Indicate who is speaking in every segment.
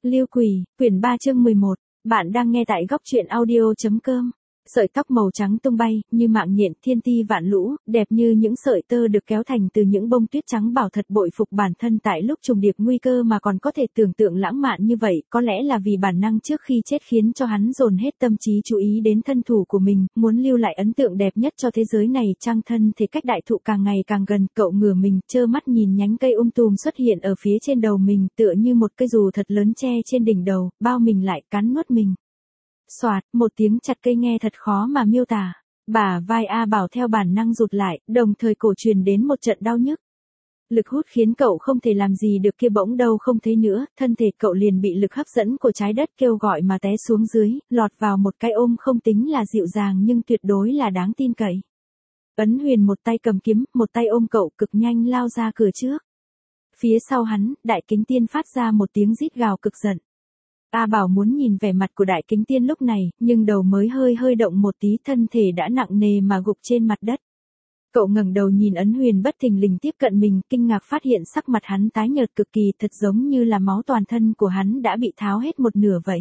Speaker 1: Lưu Quỷ, quyển 3 chương 11. Bạn đang nghe tại góc truyện audio.com. Sợi tóc màu trắng tung bay, như mạng nhện thiên ti vạn lũ, đẹp như những sợi tơ được kéo thành từ những bông tuyết trắng. Bảo thật bội phục bản thân tại lúc trùng điệp nguy cơ mà còn có thể tưởng tượng lãng mạn như vậy, có lẽ là vì bản năng trước khi chết khiến cho hắn dồn hết tâm trí chú ý đến thân thủ của mình, muốn lưu lại ấn tượng đẹp nhất cho thế giới này. Trang thân thể cách đại thụ càng ngày càng gần, cậu ngửa mình, trơ mắt nhìn nhánh cây tùm xuất hiện ở phía trên đầu mình, tựa như một cây dù thật lớn che trên đỉnh đầu, bao mình lại, cắn nuốt mình. Xoạt, một tiếng chặt cây nghe thật khó mà miêu tả. Bả vai A Bảo theo bản năng rụt lại, đồng thời cổ truyền đến một trận đau nhức. Lực hút khiến cậu không thể làm gì được, kia bỗng đâu không thấy nữa, thân thể cậu liền bị lực hấp dẫn của trái đất kêu gọi mà té xuống dưới, lọt vào một cái ôm không tính là dịu dàng nhưng tuyệt đối là đáng tin cậy. Ấn Huyền một tay cầm kiếm, một tay ôm cậu, cực nhanh lao ra cửa trước. Phía sau hắn, Đại Kính Tiên phát ra một tiếng rít gào cực giận. A Bảo muốn nhìn vẻ mặt của Đại Kính Tiên lúc này, nhưng đầu mới hơi động một tí, thân thể đã nặng nề mà gục trên mặt đất. Cậu ngẩng đầu nhìn Ấn Huyền bất thình lình tiếp cận mình, kinh ngạc phát hiện sắc mặt hắn tái nhợt cực kỳ, thật giống như là máu toàn thân của hắn đã bị tháo hết một nửa vậy.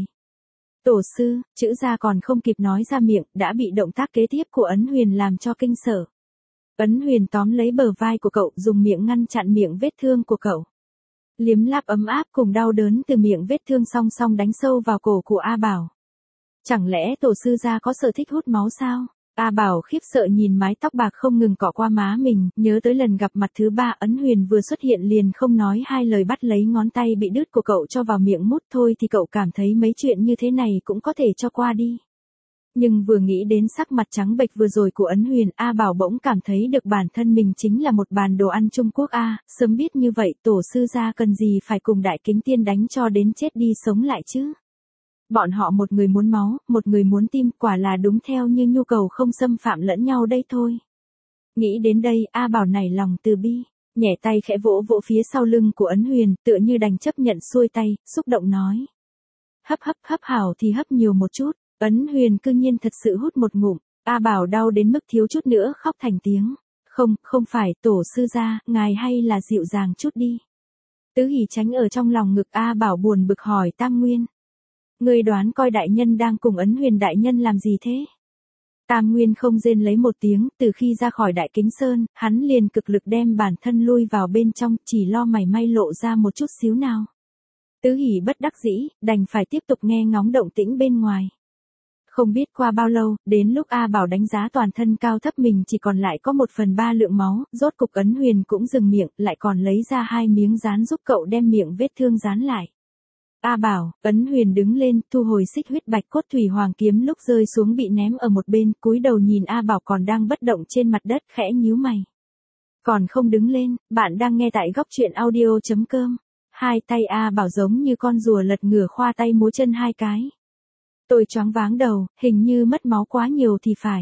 Speaker 1: Tổ sư, chữ ra còn không kịp nói ra miệng, đã bị động tác kế tiếp của Ấn Huyền làm cho kinh sợ. Ấn Huyền tóm lấy bờ vai của cậu, dùng miệng ngăn chặn miệng vết thương của cậu. Liếm láp ấm áp cùng đau đớn từ miệng vết thương song song đánh sâu vào cổ của A Bảo. Chẳng lẽ tổ sư gia có sở thích hút máu sao? A Bảo khiếp sợ nhìn mái tóc bạc không ngừng cọ qua má mình, nhớ tới lần gặp mặt thứ 3, Ấn Huyền vừa xuất hiện liền không nói hai lời bắt lấy ngón tay bị đứt của cậu cho vào miệng mút. Thôi thì cậu cảm thấy mấy chuyện như thế này cũng có thể cho qua đi. Nhưng vừa nghĩ đến sắc mặt trắng bệch vừa rồi của Ấn Huyền, A Bảo bỗng cảm thấy được bản thân mình chính là một bàn đồ ăn Trung Quốc a. Sớm biết như vậy tổ sư gia cần gì phải cùng Đại Kính Tiên đánh cho đến chết đi sống lại chứ. Bọn họ một người muốn máu, một người muốn tim, quả là đúng theo như nhu cầu không xâm phạm lẫn nhau đây thôi. Nghĩ đến đây, A Bảo nảy lòng từ bi, nhẹ tay khẽ vỗ vỗ phía sau lưng của Ấn Huyền, tựa như đành chấp nhận xuôi tay, xúc động nói. Hấp hảo thì hấp nhiều một chút. Ấn Huyền cư nhiên thật sự hút một ngụm, A Bảo đau đến mức thiếu chút nữa khóc thành tiếng. Không phải, tổ sư gia, ngài hay là dịu dàng chút đi. Tứ Hỷ tránh ở trong lòng ngực A Bảo buồn bực hỏi Tam Nguyên. Ngươi đoán coi đại nhân đang cùng Ấn Huyền đại nhân làm gì thế? Tam Nguyên không rên lấy một tiếng, từ khi ra khỏi Đại Kính Sơn, hắn liền cực lực đem bản thân lui vào bên trong, chỉ lo mảy may lộ ra một chút xíu nào. Tứ Hỷ bất đắc dĩ, đành phải tiếp tục nghe ngóng động tĩnh bên ngoài. Không biết qua bao lâu, đến lúc A Bảo đánh giá toàn thân cao thấp mình chỉ còn lại có 1/3 lượng máu, rốt cục Ấn Huyền cũng dừng miệng, lại còn lấy ra 2 miếng dán giúp cậu đem miệng vết thương dán lại. A Bảo, Ấn Huyền đứng lên, thu hồi xích huyết bạch cốt thủy hoàng kiếm lúc rơi xuống bị ném ở một bên, cúi đầu nhìn A Bảo còn đang bất động trên mặt đất, khẽ nhíu mày. Còn không đứng lên, bạn đang nghe tại góc truyện audio.com. Hai tay A Bảo giống như con rùa lật ngửa khoa tay múa chân hai cái. Tôi choáng váng đầu, hình như mất máu quá nhiều thì phải.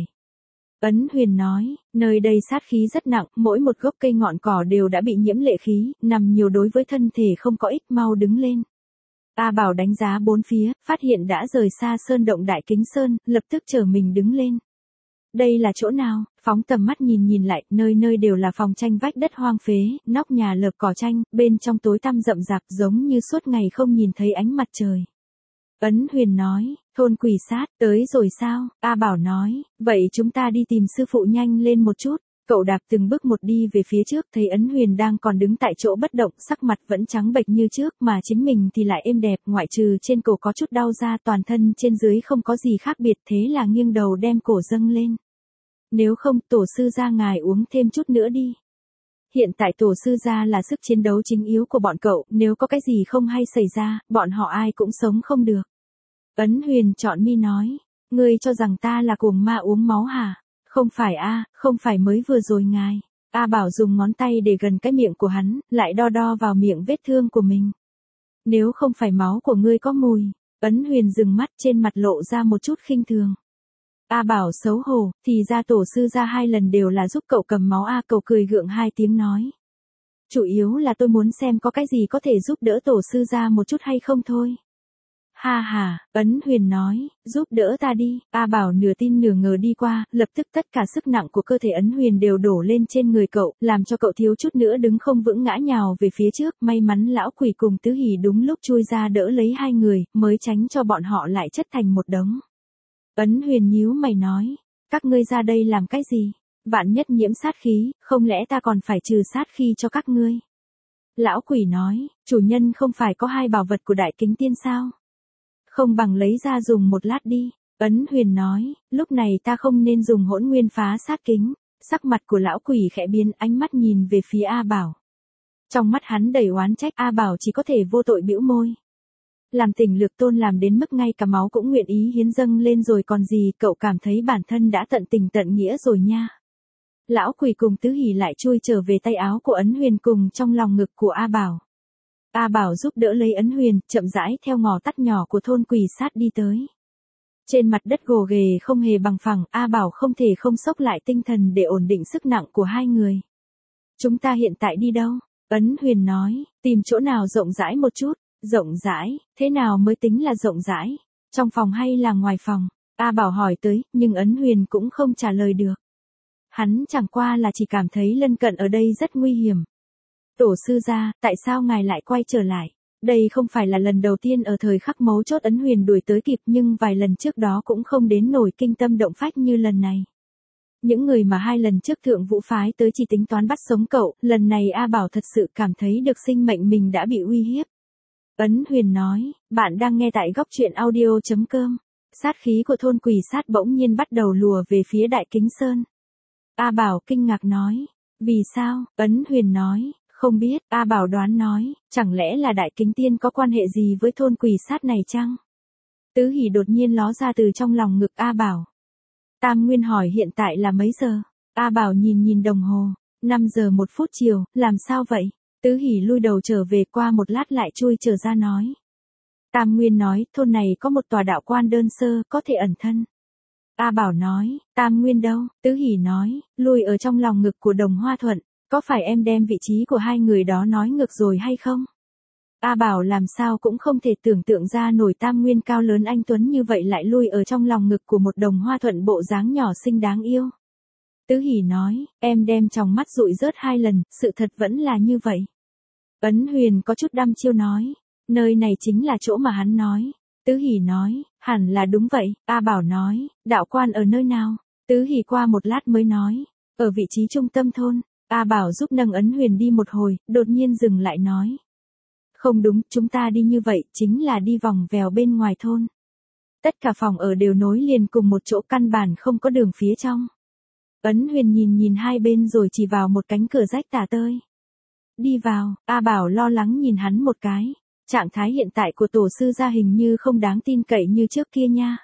Speaker 1: Ấn Huyền nói, nơi đây sát khí rất nặng, mỗi một gốc cây ngọn cỏ đều đã bị nhiễm lệ khí, nằm nhiều đối với thân thể không có ích, mau đứng lên. A Bảo đánh giá bốn phía, phát hiện đã rời xa sơn động Đại Kính Sơn, lập tức trở mình đứng lên. Đây là chỗ nào? Phóng tầm mắt nhìn lại, nơi nơi đều là phòng tranh vách đất hoang phế, nóc nhà lợp cỏ tranh, bên trong tối tăm rậm rạp giống như suốt ngày không nhìn thấy ánh mặt trời. Ấn Huyền nói, thôn quỷ sát, tới rồi sao? A Bảo nói, vậy chúng ta đi tìm sư phụ nhanh lên một chút. Cậu đạp từng bước một đi về phía trước, thấy Ấn Huyền đang còn đứng tại chỗ bất động, sắc mặt vẫn trắng bệch như trước, mà chính mình thì lại êm đẹp, ngoại trừ trên cổ có chút đau ra, toàn thân trên dưới không có gì khác biệt, thế là nghiêng đầu đem cổ dâng lên. Nếu không, tổ sư gia ngài uống thêm chút nữa đi. Hiện tại tổ sư gia là sức chiến đấu chính yếu của bọn cậu, nếu có cái gì không hay xảy ra, bọn họ ai cũng sống không được. Ấn Huyền trọn mi nói, ngươi cho rằng ta là cuồng ma uống máu hả? Không phải a, không phải mới vừa rồi ngài. A Bảo dùng ngón tay để gần cái miệng của hắn, lại đo vào miệng vết thương của mình. Nếu không phải máu của ngươi có mùi. Ấn Huyền dừng mắt, trên mặt lộ ra một chút khinh thường. A Bảo xấu hổ, thì ra tổ sư ra 2 lần đều là giúp cậu cầm máu a. Cậu cười gượng 2 tiếng nói. Chủ yếu là tôi muốn xem có cái gì có thể giúp đỡ tổ sư ra một chút hay không thôi. Ha ha, Ấn Huyền nói, giúp đỡ ta đi. A Bảo nửa tin nửa ngờ đi qua, lập tức tất cả sức nặng của cơ thể Ấn Huyền đều đổ lên trên người cậu, làm cho cậu thiếu chút nữa đứng không vững ngã nhào về phía trước. May mắn lão quỷ cùng Tứ Hỉ đúng lúc chui ra đỡ lấy hai người, mới tránh cho bọn họ lại chất thành một đống. Ấn Huyền nhíu mày nói, các ngươi ra đây làm cái gì? Vạn nhất nhiễm sát khí, không lẽ ta còn phải trừ sát khí cho các ngươi? Lão quỷ nói, chủ nhân không phải có hai bảo vật của Đại Kính Tiên sao? Không bằng lấy ra dùng một lát đi. Ấn Huyền nói, lúc này ta không nên dùng hỗn nguyên phá sát kính. Sắc mặt của lão quỷ khẽ biến, ánh mắt nhìn về phía A Bảo. Trong mắt hắn đầy oán trách. A Bảo chỉ có thể vô tội bĩu môi. Làm tình lược tôn làm đến mức ngay cả máu cũng nguyện ý hiến dâng lên rồi còn gì, cậu cảm thấy bản thân đã tận tình tận nghĩa rồi nha. Lão quỷ cùng Tứ Hỉ lại chui trở về tay áo của Ấn Huyền cùng trong lòng ngực của A Bảo. A Bảo giúp đỡ lấy Ấn Huyền, chậm rãi theo ngõ tắt nhỏ của thôn quỷ sát đi tới. Trên mặt đất gồ ghề không hề bằng phẳng, A Bảo không thể không xốc lại tinh thần để ổn định sức nặng của hai người. Chúng ta hiện tại đi đâu? Ấn Huyền nói, tìm chỗ nào rộng rãi một chút. Rộng rãi, thế nào mới tính là rộng rãi? Trong phòng hay là ngoài phòng? A Bảo hỏi tới, nhưng Ấn Huyền cũng không trả lời được. Hắn chẳng qua là chỉ cảm thấy lân cận ở đây rất nguy hiểm. Tổ sư gia, tại sao ngài lại quay trở lại? Đây không phải là lần đầu tiên ở thời khắc mấu chốt Ấn Huyền đuổi tới kịp, nhưng vài lần trước đó cũng không đến nổi kinh tâm động phách như lần này. Những người mà hai lần trước Thượng Vũ phái tới chỉ tính toán bắt sống cậu, lần này A Bảo thật sự cảm thấy được sinh mệnh mình đã bị uy hiếp. Ấn Huyền nói, bạn đang nghe tại góc truyện audio.com. Sát khí của thôn quỷ sát bỗng nhiên bắt đầu lùa về phía Đại Kính Sơn. A Bảo kinh ngạc nói, vì sao? Ấn Huyền nói, không biết. A Bảo đoán nói, chẳng lẽ là Đại Kính Tiên có quan hệ gì với thôn quỷ sát này chăng? Tứ Hỉ đột nhiên ló ra từ trong lòng ngực A Bảo. Tam Nguyên hỏi hiện tại là mấy giờ? A Bảo nhìn đồng hồ, 5 giờ 1 phút chiều, làm sao vậy? Tứ Hỉ lui đầu trở về, qua một lát lại chui trở ra nói. Tam Nguyên nói, thôn này có một tòa đạo quan đơn sơ, có thể ẩn thân. A Bảo nói, Tam Nguyên đâu? Tứ Hỉ nói, lui ở trong lòng ngực của Đồng Hoa Thuận, có phải em đem vị trí của hai người đó nói ngược rồi hay không? A Bảo làm sao cũng không thể tưởng tượng ra nổi Tam Nguyên cao lớn anh tuấn như vậy lại lui ở trong lòng ngực của một Đồng Hoa Thuận bộ dáng nhỏ xinh đáng yêu. Tứ Hỉ nói, em đem tròng mắt dụi rớt 2 lần, sự thật vẫn là như vậy. Ấn Huyền có chút đăm chiêu nói, nơi này chính là chỗ mà hắn nói. Tứ Hỉ nói, hẳn là đúng vậy. A Bảo nói, đạo quan ở nơi nào? Tứ Hỉ qua một lát mới nói, ở vị trí trung tâm thôn. A Bảo giúp nâng Ấn Huyền đi một hồi, đột nhiên dừng lại nói. Không đúng, chúng ta đi như vậy, chính là đi vòng vèo bên ngoài thôn. Tất cả phòng ở đều nối liền cùng một chỗ, căn bản không có đường phía trong. Ấn Huyền nhìn hai bên rồi chỉ vào một cánh cửa rách tả tơi. Đi vào. A Bảo lo lắng nhìn hắn một cái. Trạng thái hiện tại của tổ sư gia hình như không đáng tin cậy như trước kia nha.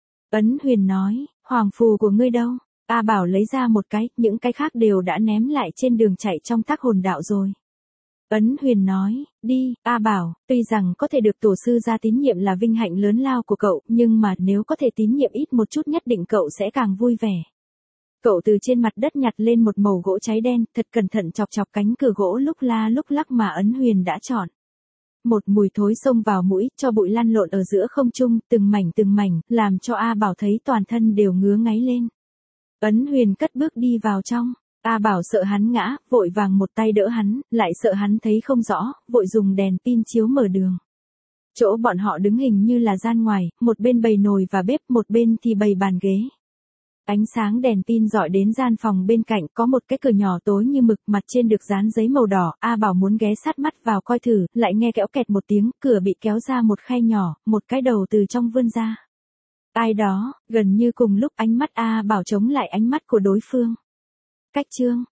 Speaker 1: Ấn Huyền nói, hoàng phù của ngươi đâu? A Bảo lấy ra một cái, những cái khác đều đã ném lại trên đường chạy trong tác hồn đạo rồi. Ấn Huyền nói, đi. A Bảo, tuy rằng có thể được tổ sư gia tín nhiệm là vinh hạnh lớn lao của cậu, nhưng mà nếu có thể tín nhiệm ít một chút nhất định cậu sẽ càng vui vẻ. Cậu từ trên mặt đất nhặt lên một mẩu gỗ cháy đen, thật cẩn thận chọc cánh cửa gỗ lúc la lúc lắc mà Ấn Huyền đã chọn. Một mùi thối xông vào mũi, cho bụi lăn lộn ở giữa không trung, từng mảnh, làm cho A Bảo thấy toàn thân đều ngứa ngáy lên. Ấn Huyền cất bước đi vào trong. A Bảo sợ hắn ngã, vội vàng một tay đỡ hắn, lại sợ hắn thấy không rõ, vội dùng đèn pin chiếu mở đường. Chỗ bọn họ đứng hình như là gian ngoài, một bên bày nồi và bếp, một bên thì bày bàn ghế. Ánh sáng đèn pin dọi đến gian phòng bên cạnh, có một cái cửa nhỏ tối như mực, mặt trên được dán giấy màu đỏ. A Bảo muốn ghé sát mắt vào coi thử, lại nghe kéo kẹt một tiếng, cửa bị kéo ra một khe nhỏ, một cái đầu từ trong vươn ra. Ai đó? Gần như cùng lúc ánh mắt A Bảo chống lại ánh mắt của đối phương. Cách chương